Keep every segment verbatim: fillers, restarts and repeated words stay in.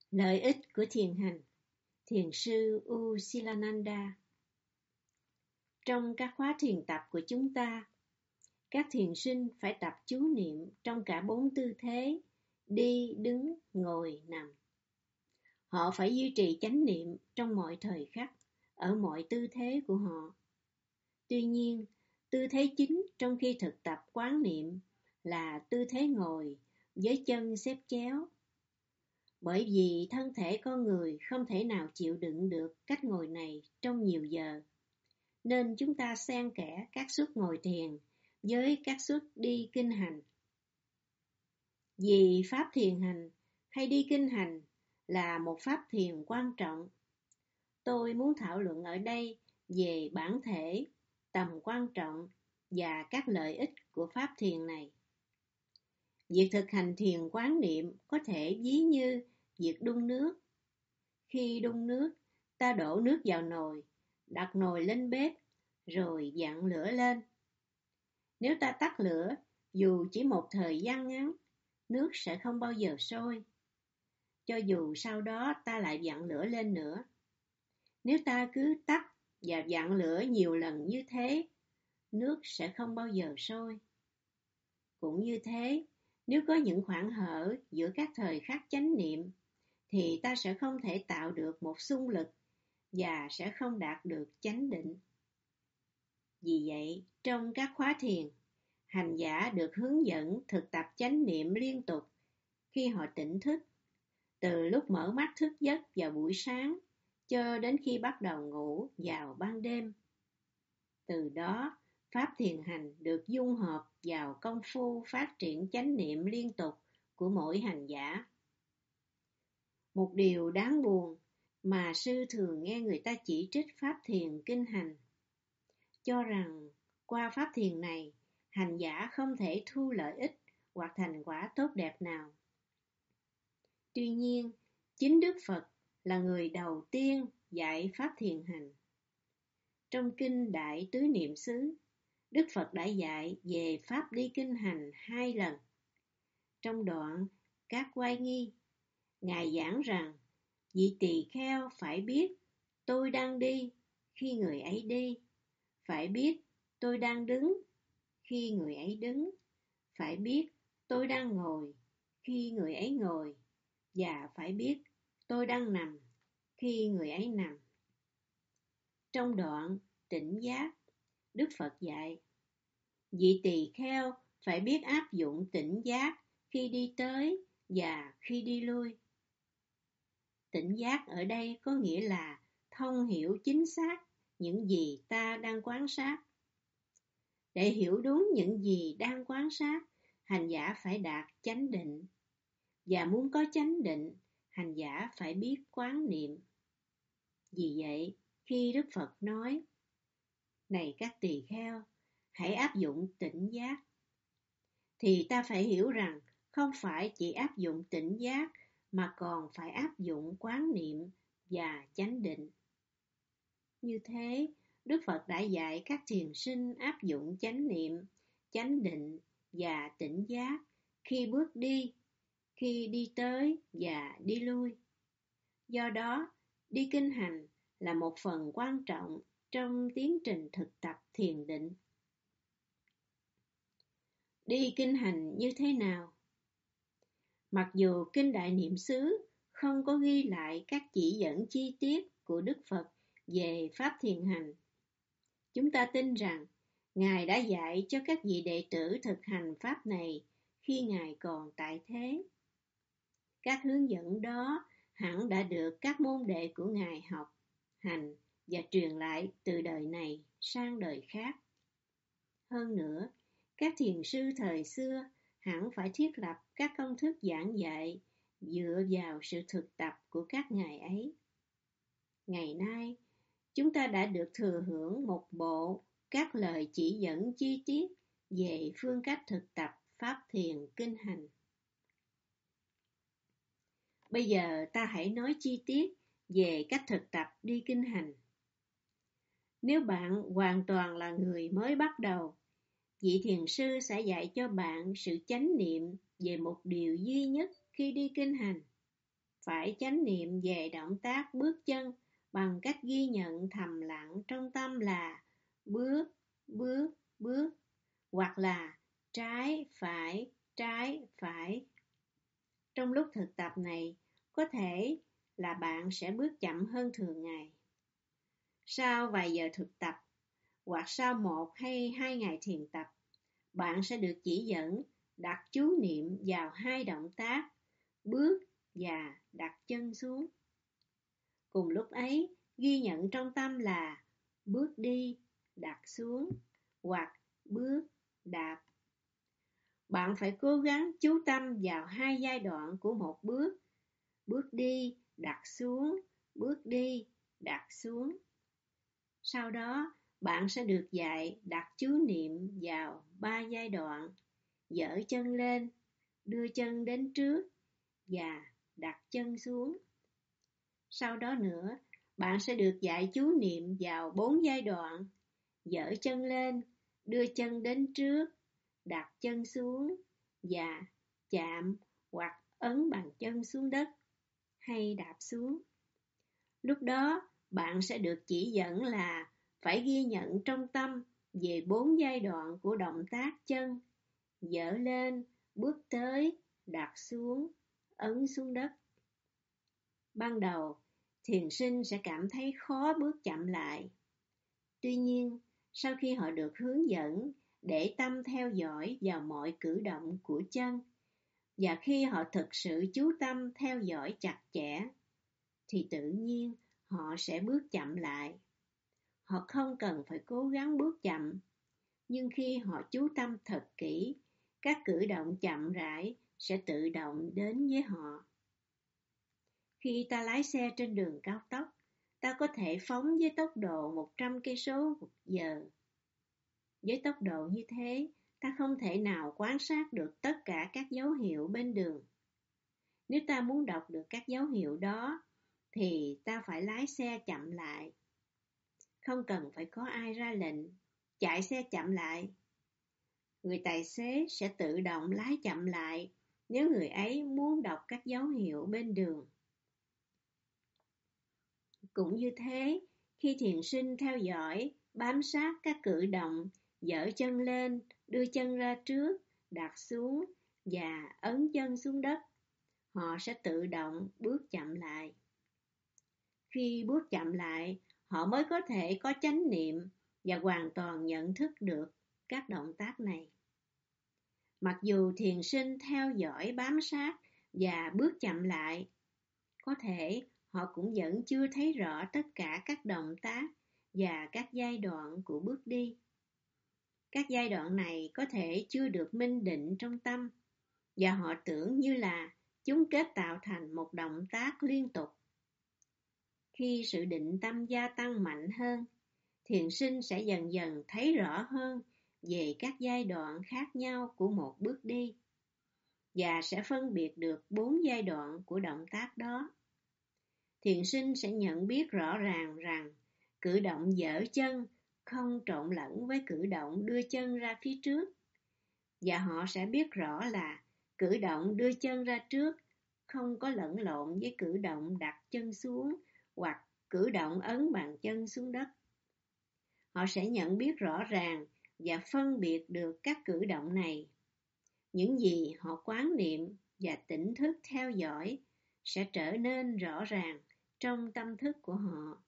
Lợi ích của thiền hành. Thiền sư U Silananda. Trong các khóa thiền tập của chúng ta, các thiền sinh phải tập chú niệm trong cả bốn tư thế: đi, đứng, ngồi, nằm. Họ phải duy trì chánh niệm trong mọi thời khắc, ở mọi tư thế của họ. Tuy nhiên, tư thế chính trong khi thực tập quán niệm là tư thế ngồi với chân xếp chéo. Bởi vì thân thể con người không thể nào chịu đựng được cách ngồi này trong nhiều giờ, nên chúng ta xen kẽ các suất ngồi thiền với các suất đi kinh hành. Vì pháp thiền hành hay đi kinh hành là một pháp thiền quan trọng, tôi muốn thảo luận ở đây về bản thể, tầm quan trọng và các lợi ích của pháp thiền này. Việc thực hành thiền quán niệm có thể ví như việc đun nước. Khi đun nước, ta đổ nước vào nồi, đặt nồi lên bếp, rồi vặn lửa lên. Nếu ta tắt lửa, dù chỉ một thời gian ngắn, nước sẽ không bao giờ sôi, cho dù sau đó ta lại vặn lửa lên nữa. Nếu ta cứ tắt và vặn lửa nhiều lần như thế, nước sẽ không bao giờ sôi. Cũng như thế, nếu có những khoảng hở giữa các thời khắc chánh niệm, thì ta sẽ không thể tạo được một xung lực và sẽ không đạt được chánh định. Vì vậy, trong các khóa thiền, hành giả được hướng dẫn thực tập chánh niệm liên tục khi họ tỉnh thức, từ lúc mở mắt thức giấc vào buổi sáng cho đến khi bắt đầu ngủ vào ban đêm. Từ đó, pháp thiền hành được dung hợp vào công phu phát triển chánh niệm liên tục của mỗi hành giả. Một điều đáng buồn mà sư thường nghe người ta chỉ trích pháp thiền kinh hành, cho rằng qua pháp thiền này, hành giả không thể thu lợi ích hoặc thành quả tốt đẹp nào. Tuy nhiên, chính Đức Phật là người đầu tiên dạy pháp thiền hành. Trong kinh Đại Tứ Niệm xứ, Đức Phật đã dạy về pháp đi kinh hành hai lần. Trong đoạn Các Oai Nghi, Ngài giảng rằng vị tỳ kheo phải biết tôi đang đi khi người ấy đi, phải biết tôi đang đứng khi người ấy đứng, phải biết tôi đang ngồi khi người ấy ngồi, và phải biết tôi đang nằm khi người ấy nằm. Trong đoạn Tỉnh Giác, Đức Phật dạy vị tỳ kheo phải biết áp dụng tỉnh giác khi đi tới và khi đi lui. Tỉnh giác ở đây có nghĩa là thông hiểu chính xác những gì ta đang quan sát. Để hiểu đúng những gì đang quan sát, hành giả phải đạt chánh định. Và muốn có chánh định, hành giả phải biết quán niệm. Vì vậy, khi Đức Phật nói, này các tỳ kheo, hãy áp dụng tỉnh giác, thì ta phải hiểu rằng không phải chỉ áp dụng tỉnh giác mà còn phải áp dụng quán niệm và chánh định. Như thế, Đức Phật đã dạy các thiền sinh áp dụng chánh niệm, chánh định và tỉnh giác khi bước đi, khi đi tới và đi lui. Do đó, đi kinh hành là một phần quan trọng trong tiến trình thực tập thiền định. Đi kinh hành như thế nào? Mặc dù Kinh Đại Niệm xứ không có ghi lại các chỉ dẫn chi tiết của Đức Phật về pháp thiền hành, chúng ta tin rằng Ngài đã dạy cho các vị đệ tử thực hành pháp này khi Ngài còn tại thế. Các hướng dẫn đó hẳn đã được các môn đệ của Ngài học, hành và truyền lại từ đời này sang đời khác. Hơn nữa, các thiền sư thời xưa hẳn phải thiết lập các công thức giảng dạy dựa vào sự thực tập của các ngài ấy. Ngày nay, chúng ta đã được thừa hưởng một bộ các lời chỉ dẫn chi tiết về phương cách thực tập pháp thiền kinh hành. Bây giờ ta hãy nói chi tiết về cách thực tập đi kinh hành. Nếu bạn hoàn toàn là người mới bắt đầu, vị thiền sư sẽ dạy cho bạn sự chánh niệm về một điều duy nhất khi đi kinh hành. phải chánh niệm về động tác bước chân bằng cách ghi nhận thầm lặng trong tâm là bước, bước, bước, hoặc là trái, phải, trái, phải. Trong lúc thực tập này, có thể là bạn sẽ bước chậm hơn thường ngày. Sau vài giờ thực tập, hoặc sau một hay hai ngày thiền tập, bạn sẽ được chỉ dẫn đặt chú niệm vào hai động tác bước và đặt chân xuống. Cùng lúc ấy, ghi nhận trong tâm là bước đi, đặt xuống, hoặc bước, đạp. Bạn phải cố gắng chú tâm vào hai giai đoạn của một bước, bước đi, đặt xuống, bước đi, đặt xuống. Sau đó, bạn sẽ được dạy đặt chú niệm vào ba giai đoạn, giở chân lên, đưa chân đến trước và đặt chân xuống. Sau đó nữa, bạn sẽ được dạy chú niệm vào bốn giai đoạn, giở chân lên, đưa chân đến trước, đặt chân xuống và chạm hoặc ấn bàn chân xuống đất hay đạp xuống. Lúc đó, bạn sẽ được chỉ dẫn là phải ghi nhận trong tâm về bốn giai đoạn của động tác chân, giở lên, bước tới, đặt xuống, ấn xuống đất. Ban đầu, thiền sinh sẽ cảm thấy khó bước chậm lại. Tuy nhiên, sau khi họ được hướng dẫn để tâm theo dõi vào mọi cử động của chân, và khi họ thực sự chú tâm theo dõi chặt chẽ, thì tự nhiên họ sẽ bước chậm lại. Họ không cần phải cố gắng bước chậm, nhưng khi họ chú tâm thật kỹ, các cử động chậm rãi sẽ tự động đến với họ. Khi ta lái xe trên đường cao tốc, ta có thể phóng với tốc độ một trăm cây số một giờ. Với tốc độ như thế, ta không thể nào quan sát được tất cả các dấu hiệu bên đường. Nếu ta muốn đọc được các dấu hiệu đó, thì ta phải lái xe chậm lại. Không cần phải có ai ra lệnh, chạy xe chậm lại. Người tài xế sẽ tự động lái chậm lại nếu người ấy muốn đọc các dấu hiệu bên đường. Cũng như thế, khi thiền sinh theo dõi, bám sát các cử động, giở chân lên, đưa chân ra trước, đặt xuống và ấn chân xuống đất, họ sẽ tự động bước chậm lại. Khi bước chậm lại, họ mới có thể có chánh niệm và hoàn toàn nhận thức được các động tác này. Mặc dù thiền sinh theo dõi bám sát và bước chậm lại, có thể họ cũng vẫn chưa thấy rõ tất cả các động tác và các giai đoạn của bước đi. Các giai đoạn này có thể chưa được minh định trong tâm, và họ tưởng như là chúng kết tạo thành một động tác liên tục. Khi sự định tâm gia tăng mạnh hơn, thiền sinh sẽ dần dần thấy rõ hơn về các giai đoạn khác nhau của một bước đi, và sẽ phân biệt được bốn giai đoạn của động tác đó. Thiền sinh sẽ nhận biết rõ ràng rằng cử động giở chân không trộn lẫn với cử động đưa chân ra phía trước, và họ sẽ biết rõ là cử động đưa chân ra trước không có lẫn lộn với cử động đặt chân xuống hoặc cử động ấn bàn chân xuống đất. Họ sẽ nhận biết rõ ràng và phân biệt được các cử động này. Những gì họ quán niệm và tỉnh thức theo dõi sẽ trở nên rõ ràng trong tâm thức của họ.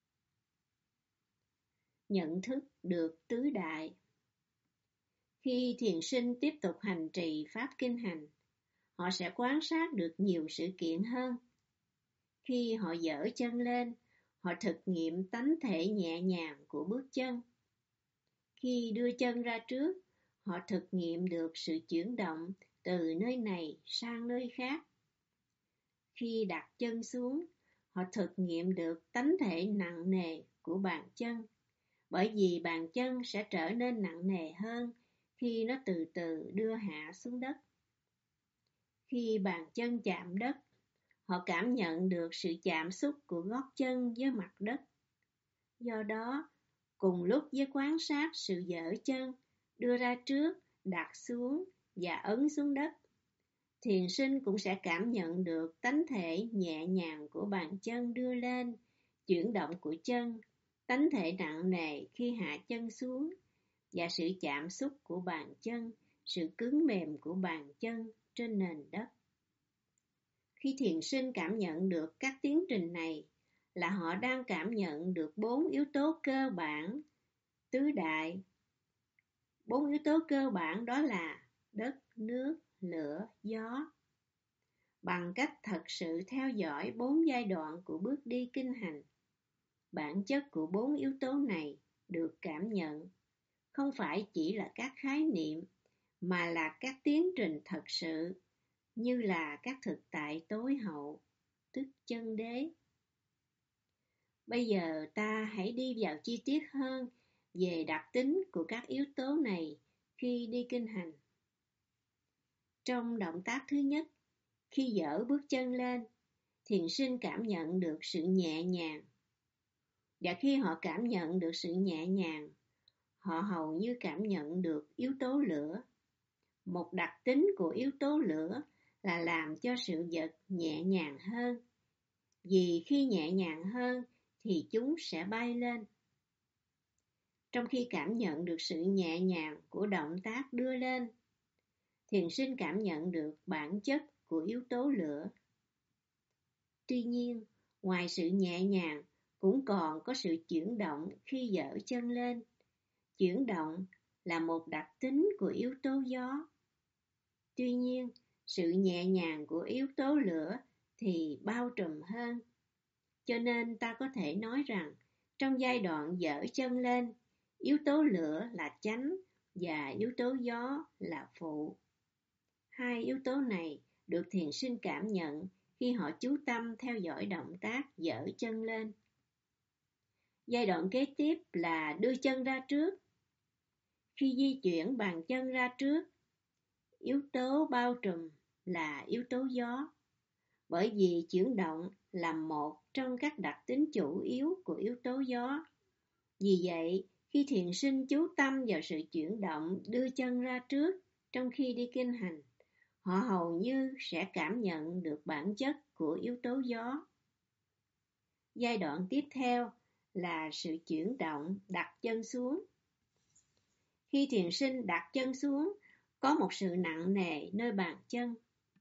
Nhận thức được tứ đại. Khi thiền sinh tiếp tục hành trì pháp kinh hành, họ sẽ quan sát được nhiều sự kiện hơn. Khi họ giở chân lên, họ thực nghiệm tánh thể nhẹ nhàng của bước chân. Khi đưa chân ra trước, họ thực nghiệm được sự chuyển động từ nơi này sang nơi khác. Khi đặt chân xuống, họ thực nghiệm được tánh thể nặng nề của bàn chân, bởi vì bàn chân sẽ trở nên nặng nề hơn khi nó từ từ đưa hạ xuống đất. Khi bàn chân chạm đất, họ cảm nhận được sự chạm xúc của gót chân với mặt đất. Do đó, cùng lúc với quan sát sự giở chân, đưa ra trước, đặt xuống và ấn xuống đất, Thiền sinh cũng sẽ cảm nhận được tánh thể nhẹ nhàng của bàn chân đưa lên, chuyển động của chân, tánh thể nặng nề khi hạ chân xuống, và sự chạm xúc của bàn chân, sự cứng mềm của bàn chân trên nền đất. Khi thiền sinh cảm nhận được các tiến trình này, là họ đang cảm nhận được bốn yếu tố cơ bản, tứ đại. Bốn yếu tố cơ bản đó là đất, nước, lửa, gió. Bằng cách thật sự theo dõi bốn giai đoạn của bước đi kinh hành, bản chất của bốn yếu tố này được cảm nhận, không phải chỉ là các khái niệm, mà là các tiến trình thật sự, như là các thực tại tối hậu, tức chân đế. Bây giờ ta hãy đi vào chi tiết hơn về đặc tính của các yếu tố này khi đi kinh hành. Trong động tác thứ nhất, khi giở bước chân lên, thiền sinh cảm nhận được sự nhẹ nhàng. Và khi họ cảm nhận được sự nhẹ nhàng, họ hầu như cảm nhận được yếu tố lửa. Một đặc tính của yếu tố lửa là làm cho sự vật nhẹ nhàng hơn. Vì khi nhẹ nhàng hơn thì chúng sẽ bay lên. Trong khi cảm nhận được sự nhẹ nhàng của động tác đưa lên, thiền sinh cảm nhận được bản chất của yếu tố lửa. Tuy nhiên, ngoài sự nhẹ nhàng, cũng còn có sự chuyển động khi giở chân lên. Chuyển động là một đặc tính của yếu tố gió. Tuy nhiên, sự nhẹ nhàng của yếu tố lửa thì bao trùm hơn. Cho nên ta có thể nói rằng, trong giai đoạn giở chân lên, yếu tố lửa là chánh và yếu tố gió là phụ. Hai yếu tố này được thiền sinh cảm nhận khi họ chú tâm theo dõi động tác giở chân lên. Giai đoạn kế tiếp là đưa chân ra trước. Khi di chuyển bàn chân ra trước, yếu tố bao trùm là yếu tố gió, bởi vì chuyển động là một trong các đặc tính chủ yếu của yếu tố gió. Vì vậy, khi thiền sinh chú tâm vào sự chuyển động đưa chân ra trước trong khi đi kinh hành, họ hầu như sẽ cảm nhận được bản chất của yếu tố gió. Giai đoạn tiếp theo là sự chuyển động đặt chân xuống. Khi thiền sinh đặt chân xuống, có một sự nặng nề nơi bàn chân.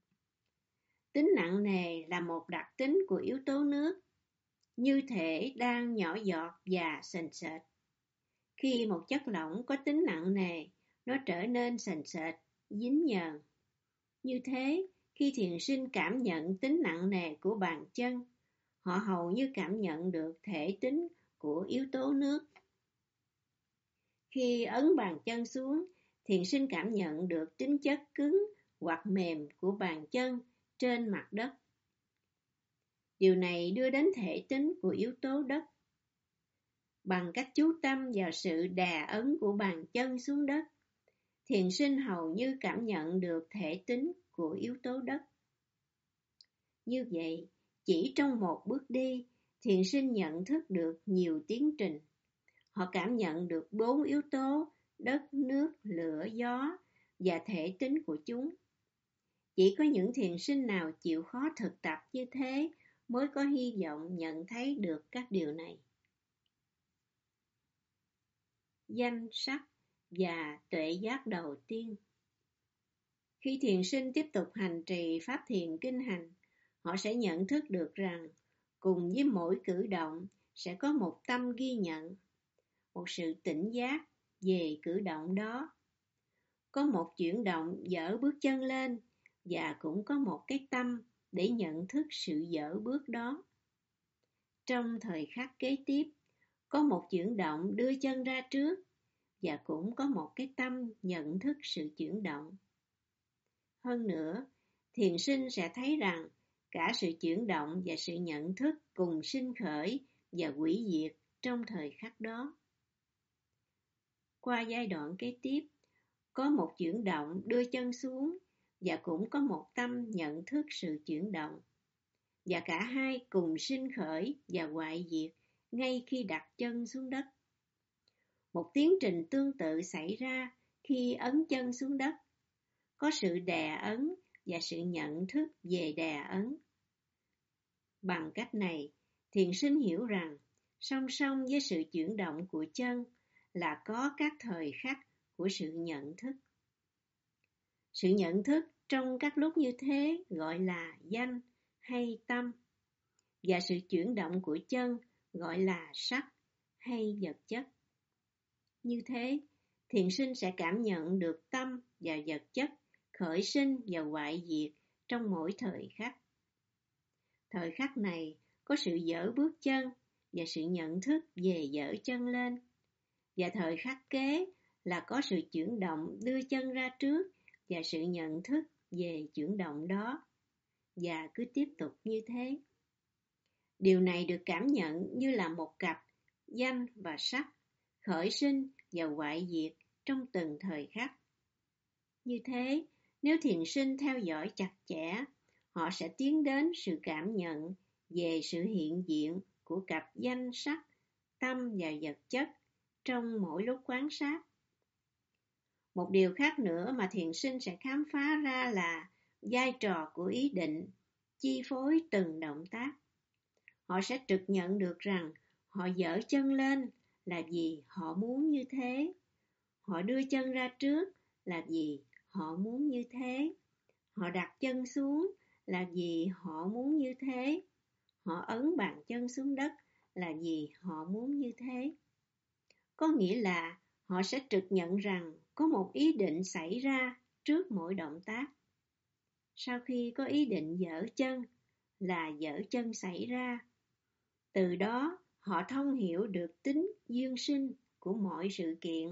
Tính nặng nề là một đặc tính của yếu tố nước, như thể đang nhỏ giọt và sền sệt. Khi một chất lỏng có tính nặng nề, nó trở nên sền sệt, dính nhờn. Như thế, khi thiền sinh cảm nhận tính nặng nề của bàn chân, họ hầu như cảm nhận được thể tính của yếu tố nước. Khi ấn bàn chân xuống, thiền sinh cảm nhận được tính chất cứng hoặc mềm của bàn chân trên mặt đất. Điều này đưa đến thể tính của yếu tố đất. Bằng cách chú tâm vào sự đè ấn của bàn chân xuống đất, thiền sinh hầu như cảm nhận được thể tính của yếu tố đất. Như vậy, chỉ trong một bước đi, thiền sinh nhận thức được nhiều tiến trình. Họ cảm nhận được bốn yếu tố đất, nước, lửa, gió và thể tính của chúng. Chỉ có những thiền sinh nào chịu khó thực tập như thế mới có hy vọng nhận thấy được các điều này. Danh sắc và tuệ giác đầu tiên. Khi thiền sinh tiếp tục hành trì pháp thiền kinh hành, họ sẽ nhận thức được rằng cùng với mỗi cử động sẽ có một tâm ghi nhận, một sự tỉnh giác về cử động đó. Có một chuyển động dở bước chân lên và cũng có một cái tâm để nhận thức sự dở bước đó. Trong thời khắc kế tiếp, có một chuyển động đưa chân ra trước và cũng có một cái tâm nhận thức sự chuyển động. Hơn nữa, thiền sinh sẽ thấy rằng cả sự chuyển động và sự nhận thức cùng sinh khởi và hủy diệt trong thời khắc đó. Qua giai đoạn kế tiếp, có một chuyển động đưa chân xuống và cũng có một tâm nhận thức sự chuyển động. Và cả hai cùng sinh khởi và hoại diệt ngay khi đặt chân xuống đất. Một tiến trình tương tự xảy ra khi ấn chân xuống đất. Có sự đè ấn và sự nhận thức về đà ấn. Bằng cách này, thiền sinh hiểu rằng song song với sự chuyển động của chân là có các thời khắc của sự nhận thức. Sự nhận thức trong các lúc như thế gọi là danh hay tâm, và sự chuyển động của chân gọi là sắc hay vật chất. Như thế, thiền sinh sẽ cảm nhận được tâm và vật chất khởi sinh và hoại diệt trong mỗi thời khắc. Thời khắc này có sự dỡ bước chân và sự nhận thức về dỡ chân lên, và thời khắc kế là có sự chuyển động đưa chân ra trước và sự nhận thức về chuyển động đó, và cứ tiếp tục như thế. Điều này được cảm nhận như là một cặp danh và sắc khởi sinh và hoại diệt trong từng thời khắc. Như thế, nếu thiền sinh theo dõi chặt chẽ, họ sẽ tiến đến sự cảm nhận về sự hiện diện của cặp danh sắc, tâm và vật chất trong mỗi lúc quan sát. Một điều khác nữa mà thiền sinh sẽ khám phá ra là vai trò của ý định chi phối từng động tác. Họ sẽ trực nhận được rằng họ giở chân lên là vì họ muốn như thế. Họ đưa chân ra trước là vì họ muốn như thế. Họ đặt chân xuống là vì họ muốn như thế. Họ ấn bàn chân xuống đất là vì họ muốn như thế. Có nghĩa là họ sẽ trực nhận rằng có một ý định xảy ra trước mỗi động tác. Sau khi có ý định giở chân là giở chân xảy ra. Từ đó họ thông hiểu được tính duyên sinh của mọi sự kiện.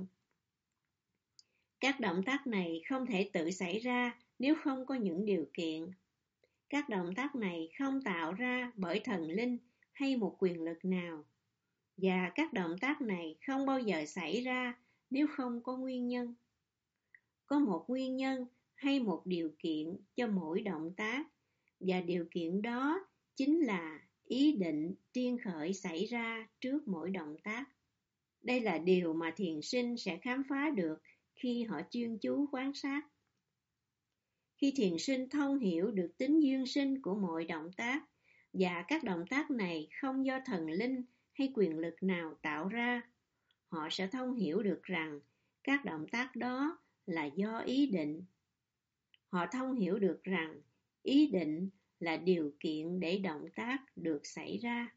Các động tác này không thể tự xảy ra nếu không có những điều kiện. Các động tác này không tạo ra bởi thần linh hay một quyền lực nào. Và các động tác này không bao giờ xảy ra nếu không có nguyên nhân. Có một nguyên nhân hay một điều kiện cho mỗi động tác, và điều kiện đó chính là ý định tiên khởi xảy ra trước mỗi động tác. Đây là điều mà thiền sinh sẽ khám phá được khi họ chuyên chú quan sát. Khi thiền sinh thông hiểu được tính duyên sinh của mọi động tác, và các động tác này không do thần linh hay quyền lực nào tạo ra, họ sẽ thông hiểu được rằng các động tác đó là do ý định. Họ thông hiểu được rằng ý định là điều kiện để động tác được xảy ra.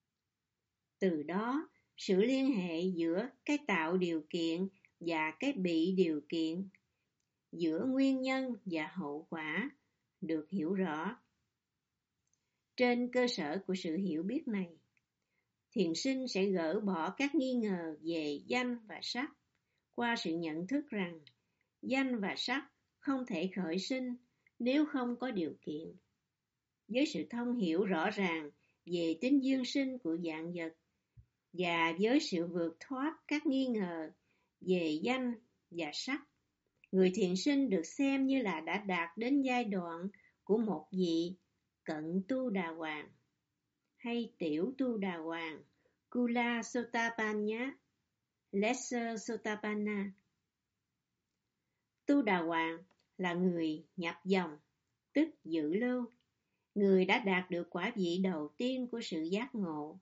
Từ đó, sự liên hệ giữa cái tạo điều kiện và cái bị điều kiện, giữa nguyên nhân và hậu quả được hiểu rõ. Trên cơ sở của sự hiểu biết này, thiền sinh sẽ gỡ bỏ các nghi ngờ về danh và sắc qua sự nhận thức rằng danh và sắc không thể khởi sinh nếu không có điều kiện. Với sự thông hiểu rõ ràng về tính duyên sinh của vạn vật và với sự vượt thoát các nghi ngờ về danh và sắc, người thiền sinh được xem như là đã đạt đến giai đoạn của một vị cận tu đà hoàng hay tiểu tu đà hoàng, Kula Sotapanna, Lesser Sotapanna. Tu đà hoàng là người nhập dòng, tức dự lưu, người đã đạt được quả vị đầu tiên của sự giác ngộ.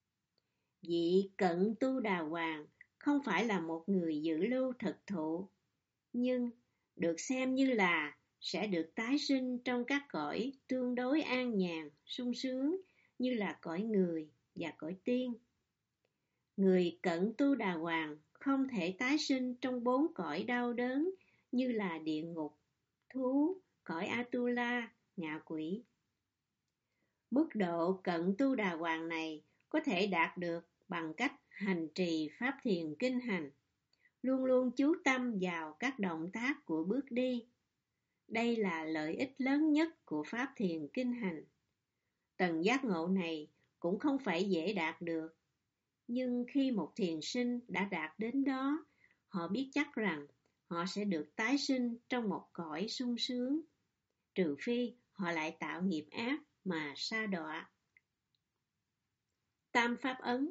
Vị cận tu đà hoàng không phải là một người dự lưu thực thụ, nhưng được xem như là sẽ được tái sinh trong các cõi tương đối an nhàn, sung sướng như là cõi người và cõi tiên. Người cận tu đà hoàng không thể tái sinh trong bốn cõi đau đớn như là địa ngục, thú, cõi Atula, ngạ quỷ. Mức độ cận tu đà hoàng này có thể đạt được bằng cách hành trì pháp thiền kinh hành, luôn luôn chú tâm vào các động tác của bước đi. Đây là lợi ích lớn nhất của pháp thiền kinh hành. Tầng giác ngộ này cũng không phải dễ đạt được, nhưng khi một thiền sinh đã đạt đến đó, họ biết chắc rằng họ sẽ được tái sinh trong một cõi sung sướng, trừ phi họ lại tạo nghiệp ác mà sa đọa. Tam pháp ấn.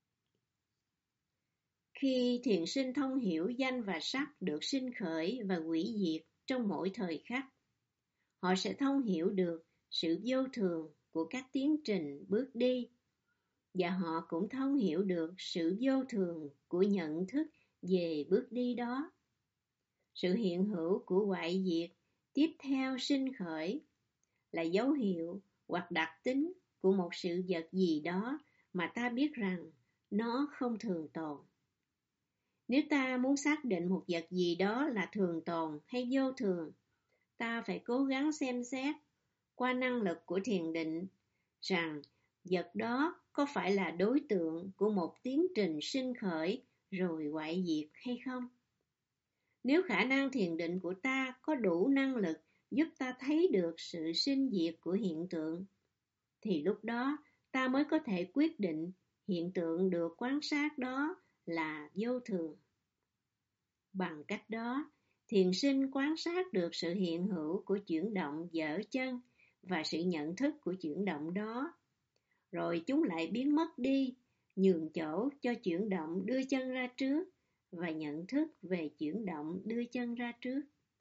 Khi thiền sinh thông hiểu danh và sắc được sinh khởi và hủy diệt trong mỗi thời khắc, họ sẽ thông hiểu được sự vô thường của các tiến trình bước đi, và họ cũng thông hiểu được sự vô thường của nhận thức về bước đi đó. Sự hiện hữu của hoại diệt tiếp theo sinh khởi là dấu hiệu hoặc đặc tính của một sự vật gì đó mà ta biết rằng nó không thường tồn. Nếu ta muốn xác định một vật gì đó là thường tồn hay vô thường, ta phải cố gắng xem xét qua năng lực của thiền định rằng vật đó có phải là đối tượng của một tiến trình sinh khởi rồi hoại diệt hay không. Nếu khả năng thiền định của ta có đủ năng lực giúp ta thấy được sự sinh diệt của hiện tượng, thì lúc đó ta mới có thể quyết định hiện tượng được quan sát đó là vô thường. Bằng cách đó, thiền sinh quan sát được sự hiện hữu của chuyển động dở chân và sự nhận thức của chuyển động đó. Rồi chúng lại biến mất đi, nhường chỗ cho chuyển động đưa chân ra trước và nhận thức về chuyển động đưa chân ra trước.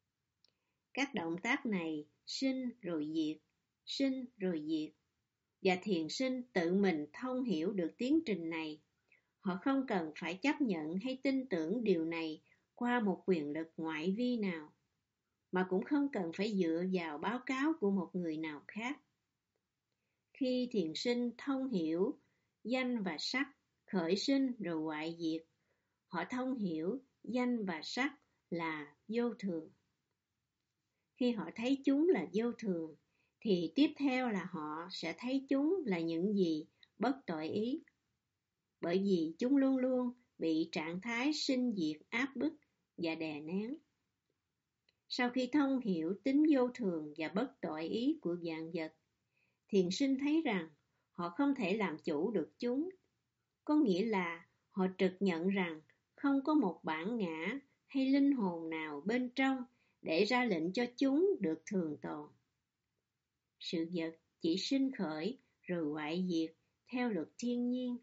Các động tác này sinh rồi diệt, sinh rồi diệt, và thiền sinh tự mình thông hiểu được tiến trình này. Họ không cần phải chấp nhận hay tin tưởng điều này qua một quyền lực ngoại vi nào, mà cũng không cần phải dựa vào báo cáo của một người nào khác. Khi thiền sinh thông hiểu danh và sắc khởi sinh rồi hoại diệt, họ thông hiểu danh và sắc là vô thường. Khi họ thấy chúng là vô thường, thì tiếp theo là họ sẽ thấy chúng là những gì bất tội ý, bởi vì chúng luôn luôn bị trạng thái sinh diệt áp bức và đè nén. Sau khi thông hiểu tính vô thường và bất tội ý của vạn vật, thiền sinh thấy rằng họ không thể làm chủ được chúng. Có nghĩa là họ trực nhận rằng không có một bản ngã hay linh hồn nào bên trong để ra lệnh cho chúng được thường tồn. Sự vật chỉ sinh khởi rồi hoại diệt theo luật thiên nhiên.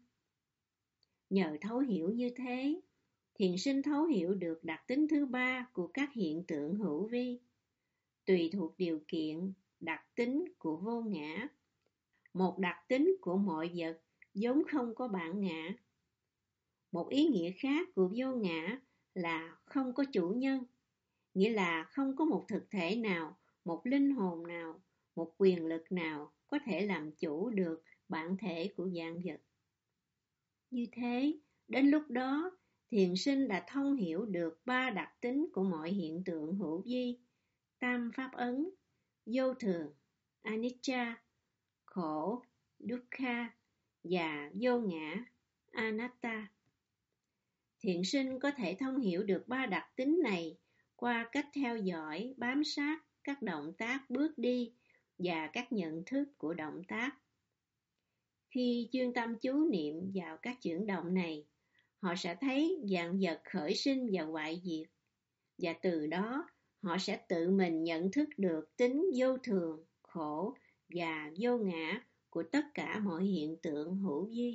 Nhờ thấu hiểu như thế, thiền sinh thấu hiểu được đặc tính thứ ba của các hiện tượng hữu vi, tùy thuộc điều kiện, đặc tính của vô ngã, một đặc tính của mọi vật vốn không có bản ngã. Một ý nghĩa khác của vô ngã là không có chủ nhân, nghĩa là không có một thực thể nào, một linh hồn nào, một quyền lực nào có thể làm chủ được bản thể của vạn vật. Như thế, đến lúc đó, thiền sinh đã thông hiểu được ba đặc tính của mọi hiện tượng hữu vi, tam pháp ấn, vô thường, anicca, khổ, dukkha và vô ngã, anatta. Thiền sinh có thể thông hiểu được ba đặc tính này qua cách theo dõi, bám sát các động tác bước đi và các nhận thức của động tác. Khi chuyên tâm chú niệm vào các chuyển động này, họ sẽ thấy vạn vật khởi sinh và hoại diệt, và từ đó họ sẽ tự mình nhận thức được tính vô thường, khổ và vô ngã của tất cả mọi hiện tượng hữu vi.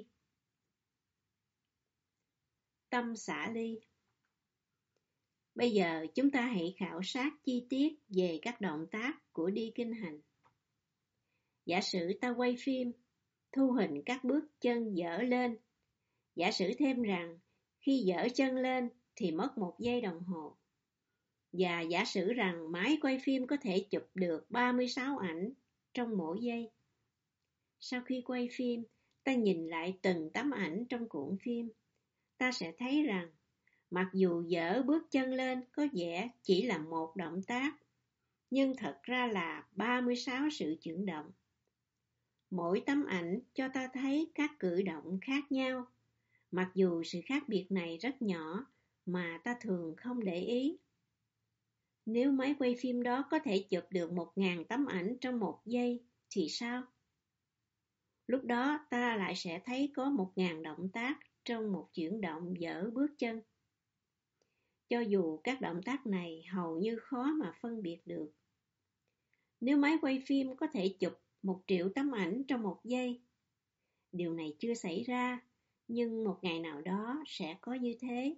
Tâm xả ly. Bây giờ chúng ta hãy khảo sát chi tiết về các động tác của đi kinh hành. Giả sử ta quay phim, thu hình các bước chân dở lên. Giả sử thêm rằng khi dở chân lên thì mất một giây đồng hồ. Và giả sử rằng máy quay phim có thể chụp được ba mươi sáu ảnh trong mỗi giây. Sau khi quay phim, ta nhìn lại từng tấm ảnh trong cuộn phim. Ta sẽ thấy rằng mặc dù dở bước chân lên có vẻ chỉ là một động tác, nhưng thật ra là ba mươi sáu sự chuyển động. Mỗi tấm ảnh cho ta thấy các cử động khác nhau, mặc dù sự khác biệt này rất nhỏ mà ta thường không để ý. Nếu máy quay phim đó có thể chụp được một ngàn tấm ảnh trong một giây thì sao? Lúc đó ta lại sẽ thấy có một ngàn động tác trong một chuyển động dở bước chân. Cho dù các động tác này hầu như khó mà phân biệt được. Nếu máy quay phim có thể chụp một triệu tấm ảnh trong một giây, điều này chưa xảy ra, nhưng một ngày nào đó sẽ có như thế.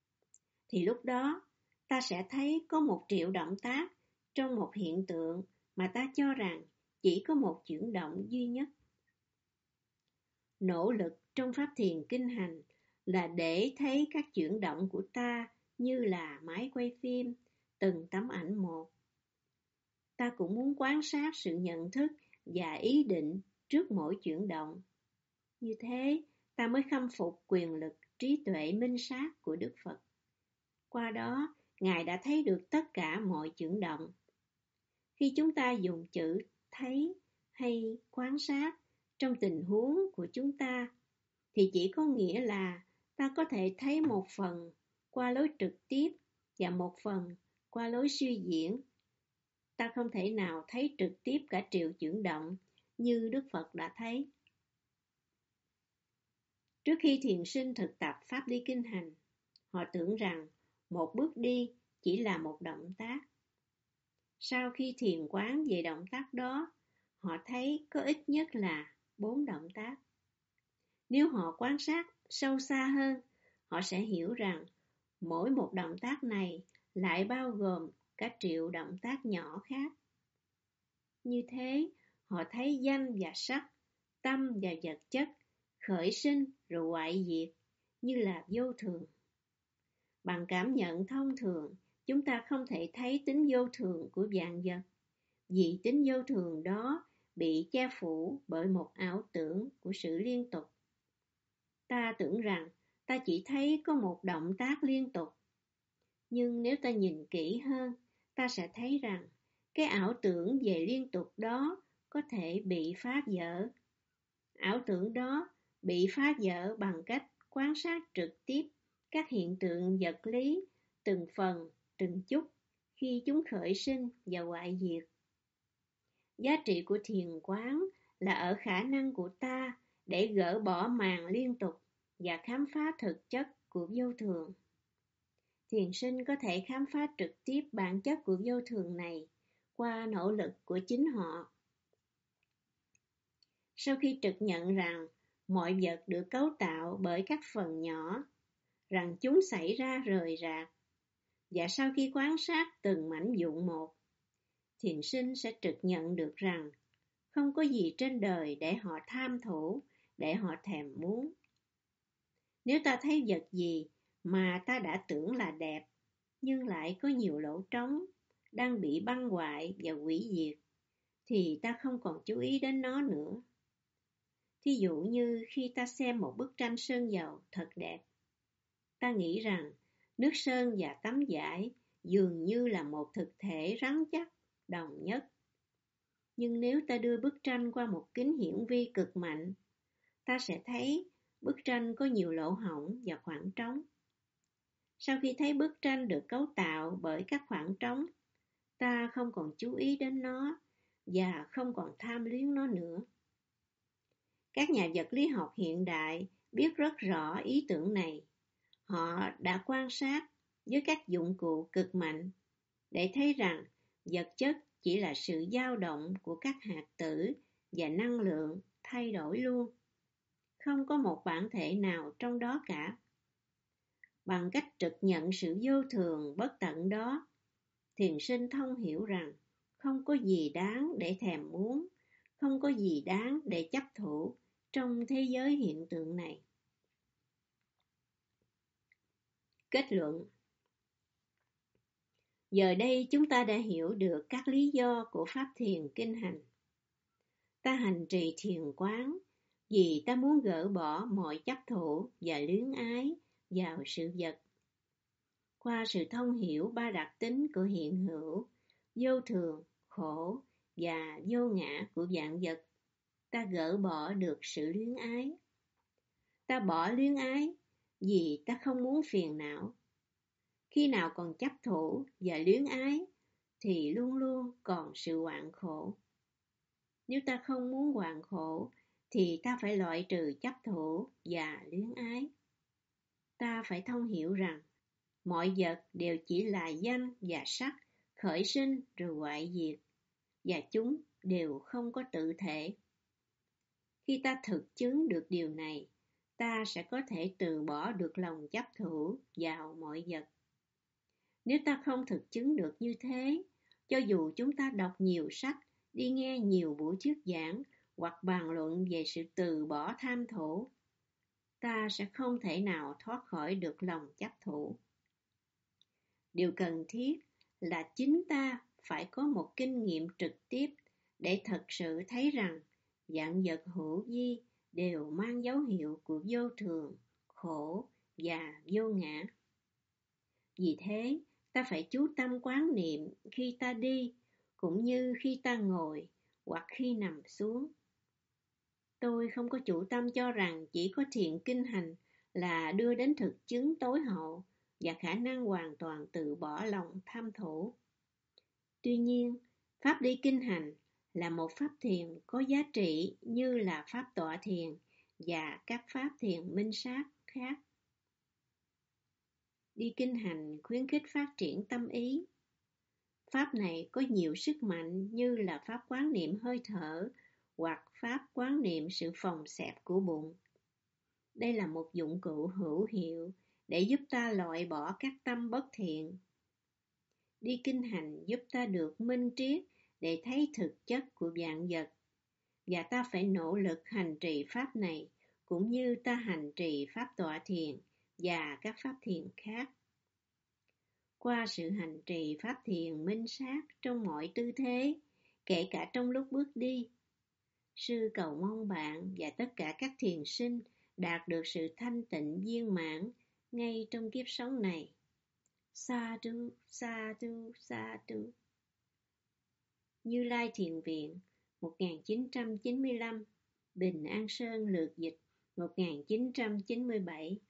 Thì lúc đó, ta sẽ thấy có một triệu động tác trong một hiện tượng mà ta cho rằng chỉ có một chuyển động duy nhất. Nỗ lực trong pháp thiền kinh hành là để thấy các chuyển động của ta như là máy quay phim, từng tấm ảnh một. Ta cũng muốn quan sát sự nhận thức và ý định trước mỗi chuyển động. Như thế, ta mới khâm phục quyền lực trí tuệ minh sát của Đức Phật. Qua đó, Ngài đã thấy được tất cả mọi chuyển động. Khi chúng ta dùng chữ thấy hay quan sát trong tình huống của chúng ta, thì chỉ có nghĩa là ta có thể thấy một phần qua lối trực tiếp và một phần qua lối suy diễn. Ta không thể nào thấy trực tiếp cả triệu chuyển động như Đức Phật đã thấy. Trước khi thiền sinh thực tập pháp đi kinh hành, họ tưởng rằng một bước đi chỉ là một động tác. Sau khi thiền quán về động tác đó, họ thấy có ít nhất là bốn động tác. Nếu họ quan sát sâu xa hơn, họ sẽ hiểu rằng mỗi một động tác này lại bao gồm cả triệu động tác nhỏ khác. Như thế, họ thấy danh và sắc, tâm và vật chất, khởi sinh rồi hoại diệt như là vô thường. Bằng cảm nhận thông thường, chúng ta không thể thấy tính vô thường của vạn vật, vì tính vô thường đó bị che phủ bởi một ảo tưởng của sự liên tục. Ta tưởng rằng ta chỉ thấy có một động tác liên tục, nhưng nếu ta nhìn kỹ hơn, ta sẽ thấy rằng cái ảo tưởng về liên tục đó có thể bị phá vỡ. Ảo tưởng đó bị phá vỡ bằng cách quan sát trực tiếp các hiện tượng vật lý từng phần, từng chút khi chúng khởi sinh và hoại diệt. Giá trị của thiền quán là ở khả năng của ta để gỡ bỏ màn liên tục và khám phá thực chất của vô thường. Thiền sinh có thể khám phá trực tiếp bản chất của vô thường này qua nỗ lực của chính họ. Sau khi trực nhận rằng mọi vật được cấu tạo bởi các phần nhỏ, rằng chúng xảy ra rời rạc, và sau khi quan sát từng mảnh vụn một, thiền sinh sẽ trực nhận được rằng không có gì trên đời để họ tham thủ, để họ thèm muốn. Nếu ta thấy vật gì mà ta đã tưởng là đẹp, nhưng lại có nhiều lỗ trống, đang bị băng hoại và hủy diệt, thì ta không còn chú ý đến nó nữa. Thí dụ như khi ta xem một bức tranh sơn dầu thật đẹp, ta nghĩ rằng nước sơn và tấm vải dường như là một thực thể rắn chắc, đồng nhất. Nhưng nếu ta đưa bức tranh qua một kính hiển vi cực mạnh, ta sẽ thấy bức tranh có nhiều lỗ hổng và khoảng trống. Sau khi thấy bức tranh được cấu tạo bởi các khoảng trống, ta không còn chú ý đến nó và không còn tham luyến nó nữa. Các nhà vật lý học hiện đại biết rất rõ ý tưởng này. Họ đã quan sát với các dụng cụ cực mạnh để thấy rằng vật chất chỉ là sự dao động của các hạt tử và năng lượng thay đổi luôn. Không có một bản thể nào trong đó cả. Bằng cách trực nhận sự vô thường bất tận đó, thiền sinh thông hiểu rằng không có gì đáng để thèm muốn, không có gì đáng để chấp thủ trong thế giới hiện tượng này. Kết luận. Giờ đây chúng ta đã hiểu được các lý do của pháp thiền kinh hành. Ta hành trì thiền quán vì ta muốn gỡ bỏ mọi chấp thủ và luyến ái vào sự vật. Qua sự thông hiểu ba đặc tính của hiện hữu, vô thường, khổ và vô ngã của vạn vật, ta gỡ bỏ được sự luyến ái. Ta bỏ luyến ái vì ta không muốn phiền não. Khi nào còn chấp thủ và luyến ái thì luôn luôn còn sự hoạn khổ. Nếu ta không muốn hoạn khổ thì ta phải loại trừ chấp thủ và luyến ái. Ta phải thông hiểu rằng mọi vật đều chỉ là danh và sắc, khởi sinh rồi hoại diệt, và chúng đều không có tự thể. Khi ta thực chứng được điều này, ta sẽ có thể từ bỏ được lòng chấp thủ vào mọi vật. Nếu ta không thực chứng được như thế, cho dù chúng ta đọc nhiều sách đi nghe nhiều buổi thuyết giảng hoặc bàn luận về sự từ bỏ tham thủ, ta sẽ không thể nào thoát khỏi được lòng chấp thủ. Điều cần thiết là chính ta phải có một kinh nghiệm trực tiếp để thật sự thấy rằng vạn vật hữu vi đều mang dấu hiệu của vô thường, khổ và vô ngã. Vì thế, ta phải chú tâm quán niệm khi ta đi, cũng như khi ta ngồi hoặc khi nằm xuống. Tôi không có chủ tâm cho rằng chỉ có thiền kinh hành là đưa đến thực chứng tối hậu và khả năng hoàn toàn từ bỏ lòng tham thủ. Tuy nhiên, pháp đi kinh hành là một pháp thiền có giá trị như là pháp tọa thiền và các pháp thiền minh sát khác. Đi kinh hành khuyến khích phát triển tâm ý. Pháp này có nhiều sức mạnh như là pháp quán niệm hơi thở hoặc pháp quán niệm sự phồng xẹp của bụng. Đây là một dụng cụ hữu hiệu để giúp ta loại bỏ các tâm bất thiện. Đi kinh hành giúp ta được minh triết để thấy thực chất của vạn vật, và ta phải nỗ lực hành trì pháp này cũng như ta hành trì pháp tọa thiền và các pháp thiền khác. Qua sự hành trì pháp thiền minh sát trong mọi tư thế, kể cả trong lúc bước đi, sư cầu mong bạn và tất cả các thiền sinh đạt được sự thanh tịnh viên mãn ngay trong kiếp sống này. Sadhu, sadhu, sadhu. Như Lai Thiền Viện, một nghìn chín trăm chín mươi lăm, Bình An Sơn lược dịch, một nghìn chín trăm chín mươi bảy.